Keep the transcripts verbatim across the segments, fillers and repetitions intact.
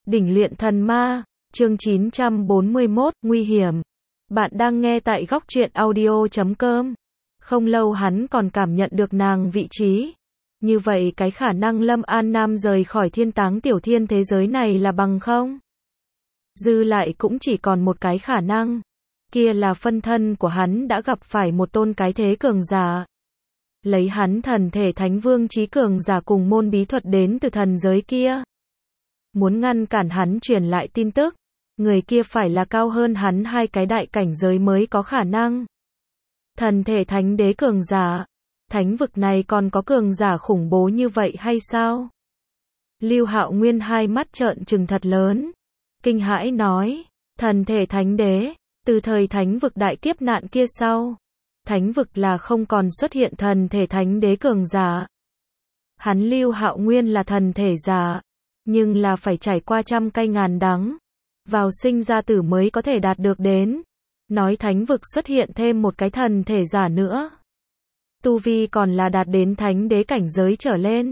Đỉnh luyện thần ma, chương chín trăm bốn mươi mốt, nguy hiểm. Bạn đang nghe tại góc truyện audio chấm com. Không lâu hắn còn cảm nhận được nàng vị trí. Như vậy cái khả năng Lâm An Nam rời khỏi thiên táng tiểu thiên thế giới này là bằng không? Dư lại cũng chỉ còn một cái khả năng. Kia là phân thân của hắn đã gặp phải một tôn cái thế cường giả. Lấy hắn thần thể thánh vương chí cường giả cùng môn bí thuật đến từ thần giới kia. Muốn ngăn cản hắn truyền lại tin tức, người kia phải là cao hơn hắn hai cái đại cảnh giới mới có khả năng. Thần thể thánh đế cường giả, thánh vực này còn có cường giả khủng bố như vậy hay sao? Lưu Hạo Nguyên hai mắt trợn trừng thật lớn, kinh hãi nói, thần thể thánh đế, từ thời thánh vực đại kiếp nạn kia sau, thánh vực là không còn xuất hiện thần thể thánh đế cường giả. Hắn Lưu Hạo Nguyên là thần thể giả, nhưng là phải trải qua trăm cay ngàn đắng, vào sinh ra tử mới có thể đạt được đến. Nói thánh vực xuất hiện thêm một cái thần thể giả nữa, tu vi còn là đạt đến thánh đế cảnh giới trở lên.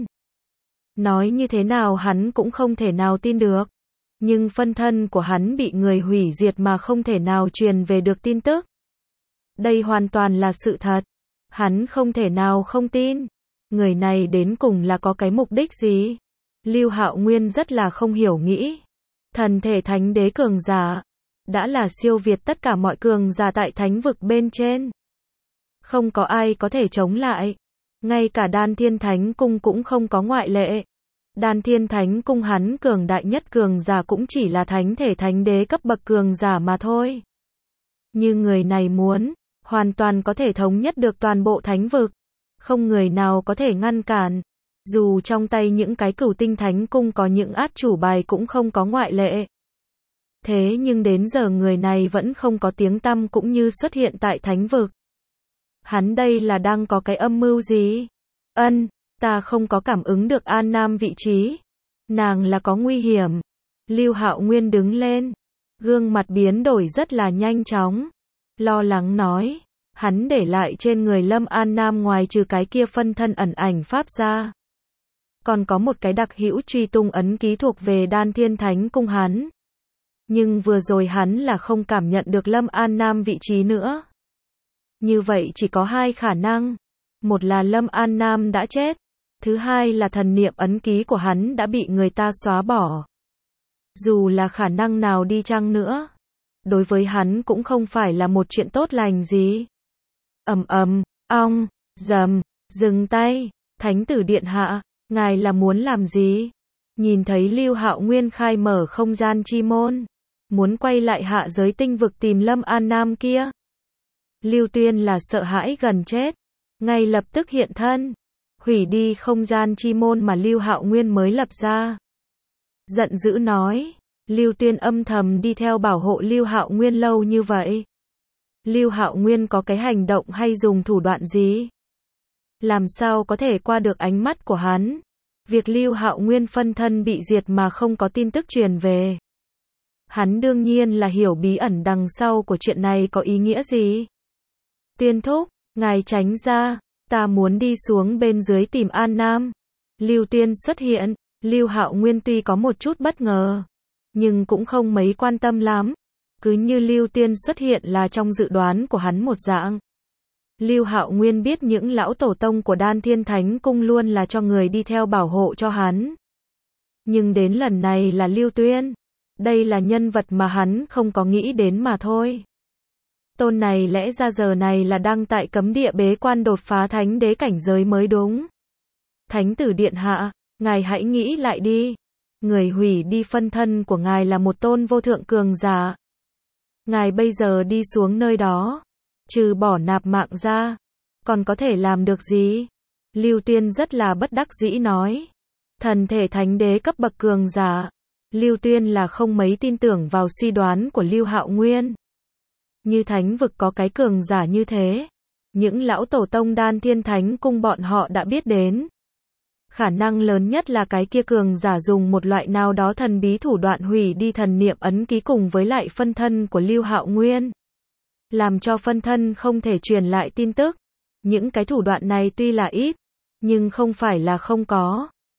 Nói như thế nào hắn cũng không thể nào tin được, nhưng phân thân của hắn bị người hủy diệt mà không thể nào truyền về được tin tức. Đây hoàn toàn là sự thật, hắn không thể nào không tin. Người này đến cùng là có cái mục đích gì? Lưu Hạo Nguyên rất là không hiểu nghĩ. Thần thể thánh đế cường giả, đã là siêu việt tất cả mọi cường giả tại thánh vực bên trên. Không có ai có thể chống lại. Ngay cả Đan Thiên Thánh Cung cũng không có ngoại lệ. Đan Thiên Thánh Cung hắn cường đại nhất cường giả cũng chỉ là thánh thể thánh đế cấp bậc cường giả mà thôi. Như người này muốn, hoàn toàn có thể thống nhất được toàn bộ thánh vực. Không người nào có thể ngăn cản. Dù trong tay những cái cửu tinh thánh cung có những át chủ bài cũng không có ngoại lệ. Thế nhưng đến giờ người này vẫn không có tiếng tăm cũng như xuất hiện tại thánh vực. Hắn đây là đang có cái âm mưu gì? Ân, ta không có cảm ứng được An Nam vị trí. Nàng là có nguy hiểm. Lưu Hạo Nguyên đứng lên. Gương mặt biến đổi rất là nhanh chóng. Lo lắng nói. Hắn để lại trên người Lâm An Nam ngoài trừ cái kia phân thân ẩn ảnh pháp ra. Còn có một cái đặc hữu truy tung ấn ký thuộc về Đan Thiên Thánh Cung hắn. Nhưng vừa rồi hắn là không cảm nhận được Lâm An Nam vị trí nữa. Như vậy chỉ có hai khả năng. Một là Lâm An Nam đã chết. Thứ hai là thần niệm ấn ký của hắn đã bị người ta xóa bỏ. Dù là khả năng nào đi chăng nữa, đối với hắn cũng không phải là một chuyện tốt lành gì. Ầm ầm, ong, dầm, dừng tay, Thánh tử điện hạ, ngài là muốn làm gì? Nhìn thấy Lưu Hạo Nguyên khai mở không gian chi môn, muốn quay lại hạ giới tinh vực tìm Lâm An Nam kia. Lưu Tuyên là sợ hãi gần chết, ngay lập tức hiện thân, hủy đi không gian chi môn mà Lưu Hạo Nguyên mới lập ra. Giận dữ nói, Lưu Tuyên âm thầm đi theo bảo hộ Lưu Hạo Nguyên lâu như vậy. Lưu Hạo Nguyên có cái hành động hay dùng thủ đoạn gì? Làm sao có thể qua được ánh mắt của hắn? Việc Lưu Hạo Nguyên phân thân bị diệt mà không có tin tức truyền về. Hắn đương nhiên là hiểu bí ẩn đằng sau của chuyện này có ý nghĩa gì. Tuyên thúc, ngài tránh ra, ta muốn đi xuống bên dưới tìm An Nam. Lưu Tuyên xuất hiện, Lưu Hạo Nguyên tuy có một chút bất ngờ, nhưng cũng không mấy quan tâm lắm. Cứ như Lưu Tuyên xuất hiện là trong dự đoán của hắn một dạng. Lưu Hạo Nguyên biết những lão tổ tông của Đan Thiên Thánh Cung luôn là cho người đi theo bảo hộ cho hắn. Nhưng đến lần này là Lưu Tuyên. Đây là nhân vật mà hắn không có nghĩ đến mà thôi. Tôn này lẽ ra giờ này là đang tại cấm địa bế quan đột phá thánh đế cảnh giới mới đúng. Thánh tử điện hạ, ngài hãy nghĩ lại đi. Người hủy đi phân thân của ngài là một tôn vô thượng cường giả. Ngài bây giờ đi xuống nơi đó, trừ bỏ nạp mạng ra, còn có thể làm được gì? Lưu Tuyên rất là bất đắc dĩ nói. Thần thể thánh đế cấp bậc cường giả. Lưu Tuyên là không mấy tin tưởng vào suy đoán của Lưu Hạo Nguyên. Như thánh vực có cái cường giả như thế, những lão tổ tông Đan Thiên Thánh Cung bọn họ đã biết đến. Khả năng lớn nhất là cái kia cường giả dùng một loại nào đó thần bí thủ đoạn hủy đi thần niệm ấn ký cùng với lại phân thân của Lưu Hạo Nguyên. Làm cho phân thân không thể truyền lại tin tức. Những cái thủ đoạn này tuy là ít, nhưng không phải là không có.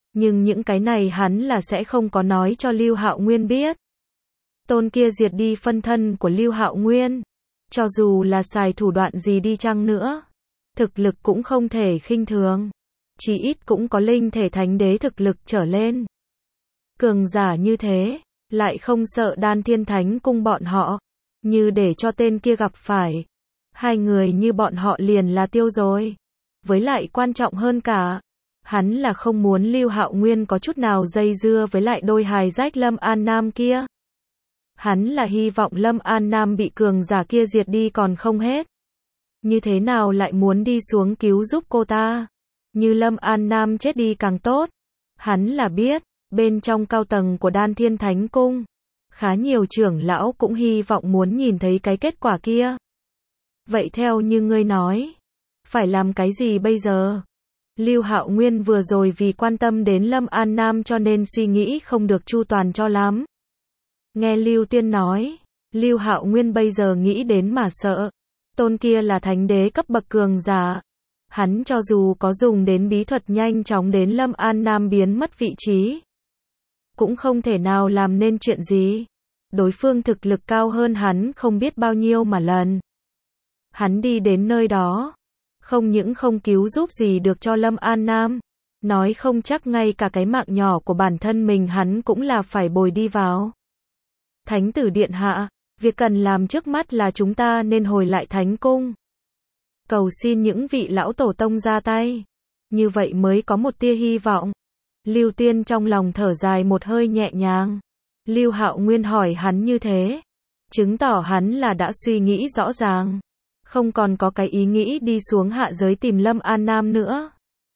Nhưng những cái này hắn là sẽ không có nói cho Lưu Hạo Nguyên biết. Tôn kia diệt đi phân thân của Lưu Hạo Nguyên, cho dù là xài thủ đoạn gì đi chăng nữa, thực lực cũng không thể khinh thường, chỉ ít cũng có linh thể thánh đế thực lực trở lên. Cường giả như thế, lại không sợ Đan Thiên Thánh Cung bọn họ, như để cho tên kia gặp phải, hai người như bọn họ liền là tiêu rồi. Với lại quan trọng hơn cả, hắn là không muốn Lưu Hạo Nguyên có chút nào dây dưa với lại đôi hài rách Lâm An Nam kia. Hắn là hy vọng Lâm An Nam bị cường giả kia diệt đi còn không hết. Như thế nào lại muốn đi xuống cứu giúp cô ta? Như Lâm An Nam chết đi càng tốt. Hắn là biết, bên trong cao tầng của Đan Thiên Thánh Cung, khá nhiều trưởng lão cũng hy vọng muốn nhìn thấy cái kết quả kia. Vậy theo như ngươi nói, phải làm cái gì bây giờ? Lưu Hạo Nguyên vừa rồi vì quan tâm đến Lâm An Nam cho nên suy nghĩ không được chu toàn cho lắm. Nghe Lưu Tiên nói, Lưu Hạo Nguyên bây giờ nghĩ đến mà sợ. Tôn kia là thánh đế cấp bậc cường giả. Hắn cho dù có dùng đến bí thuật nhanh chóng đến Lâm An Nam biến mất vị trí, cũng không thể nào làm nên chuyện gì. Đối phương thực lực cao hơn hắn không biết bao nhiêu mà lần. Hắn đi đến nơi đó, không những không cứu giúp gì được cho Lâm An Nam, nói không chắc ngay cả cái mạng nhỏ của bản thân mình hắn cũng là phải bồi đi vào. Thánh tử điện hạ, việc cần làm trước mắt là chúng ta nên hồi lại Thánh Cung, cầu xin những vị lão tổ tông ra tay, như vậy mới có một tia hy vọng. Lưu Tiên trong lòng thở dài một hơi nhẹ nhàng. Lưu Hạo Nguyên hỏi hắn như thế, chứng tỏ hắn là đã suy nghĩ rõ ràng, không còn có cái ý nghĩ đi xuống hạ giới tìm Lâm An Nam nữa.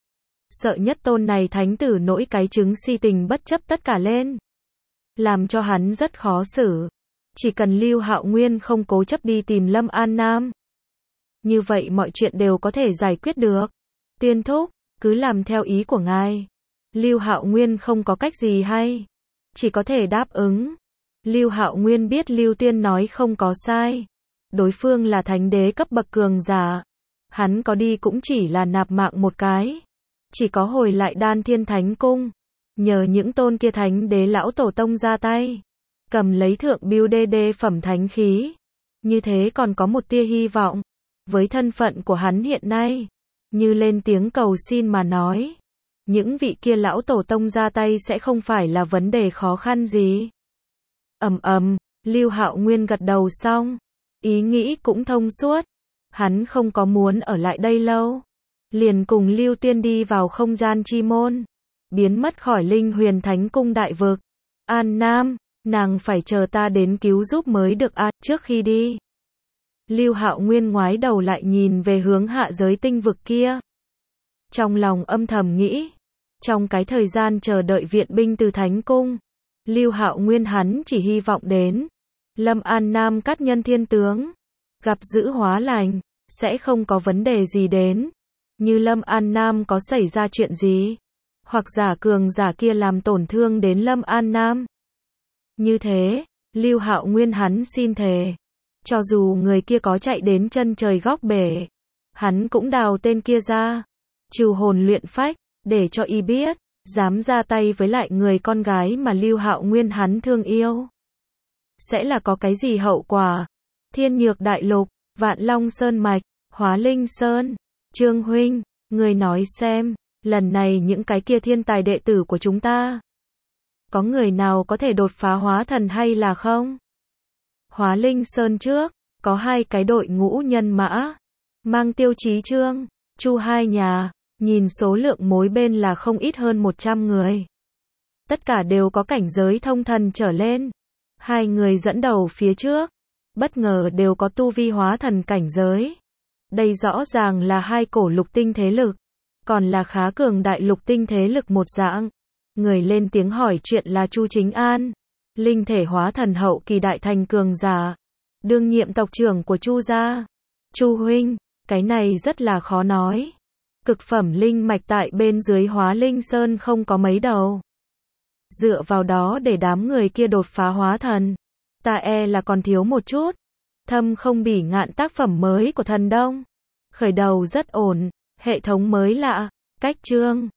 Sợ nhất tôn này thánh tử nổi cái chứng si tình bất chấp tất cả lên, làm cho hắn rất khó xử. Chỉ cần Lưu Hạo Nguyên không cố chấp đi tìm Lâm An Nam, như vậy mọi chuyện đều có thể giải quyết được. Tiên thúc, cứ làm theo ý của ngài. Lưu Hạo Nguyên không có cách gì hay, chỉ có thể đáp ứng. Lưu Hạo Nguyên biết Lưu Tiên nói không có sai. Đối phương là thánh đế cấp bậc cường giả, hắn có đi cũng chỉ là nạp mạng một cái, chỉ có hồi lại Đan Thiên Thánh Cung, nhờ những tôn kia thánh đế lão tổ tông ra tay, cầm lấy thượng biêu đê đê phẩm thánh khí, như thế còn có một tia hy vọng. Với thân phận của hắn hiện nay, như lên tiếng cầu xin mà nói, những vị kia lão tổ tông ra tay sẽ không phải là vấn đề khó khăn gì. Ầm ầm, Lưu Hạo Nguyên gật đầu xong, ý nghĩ cũng thông suốt, hắn không có muốn ở lại đây lâu, liền cùng Lưu Tiên đi vào không gian chi môn, biến mất khỏi Linh Huyền Thánh Cung đại vực. An Nam, nàng phải chờ ta đến cứu giúp mới được a, à, trước khi đi. Lưu Hạo Nguyên ngoái đầu lại nhìn về hướng hạ giới tinh vực kia. Trong lòng âm thầm nghĩ, trong cái thời gian chờ đợi viện binh từ Thánh Cung, Lưu Hạo Nguyên hắn chỉ hy vọng đến Lâm An Nam cát nhân thiên tướng, gặp giữ hóa lành, sẽ không có vấn đề gì đến. Như Lâm An Nam có xảy ra chuyện gì, hoặc giả cường giả kia làm tổn thương đến Lâm An Nam. Như thế, Lưu Hạo Nguyên hắn xin thề, cho dù người kia có chạy đến chân trời góc bể, hắn cũng đào tên kia ra, trừ hồn luyện phách, để cho y biết, dám ra tay với lại người con gái mà Lưu Hạo Nguyên hắn thương yêu, sẽ là có cái gì hậu quả. Thiên Nhược Đại Lục, Vạn Long Sơn Mạch, Hóa Linh Sơn, Trương huynh, người nói xem, lần này những cái kia thiên tài đệ tử của chúng ta, có người nào có thể đột phá hóa thần hay là không? Hóa Linh Sơn trước, có hai cái đội ngũ nhân mã, mang Tiêu Chí Trương, Chu hai nhà, nhìn số lượng mỗi bên là không ít hơn một trăm người. Tất cả đều có cảnh giới thông thần trở lên. Hai người dẫn đầu phía trước, bất ngờ đều có tu vi hóa thần cảnh giới. Đây rõ ràng là hai cổ lục tinh thế lực, còn là khá cường đại lục tinh thế lực một dạng. Người lên tiếng hỏi chuyện là Chu Chính An, linh thể hóa thần hậu kỳ đại thành cường giả, đương nhiệm tộc trưởng của Chu gia. Chu huynh, cái này rất là khó nói. Cực phẩm linh mạch tại bên dưới Hóa Linh Sơn không có mấy đầu. Dựa vào đó để đám người kia đột phá hóa thần, ta e là còn thiếu một chút. Thâm Không Bỉ Ngạn tác phẩm mới của Thần Đông, khởi đầu rất ổn, hệ thống mới lạ, cách chương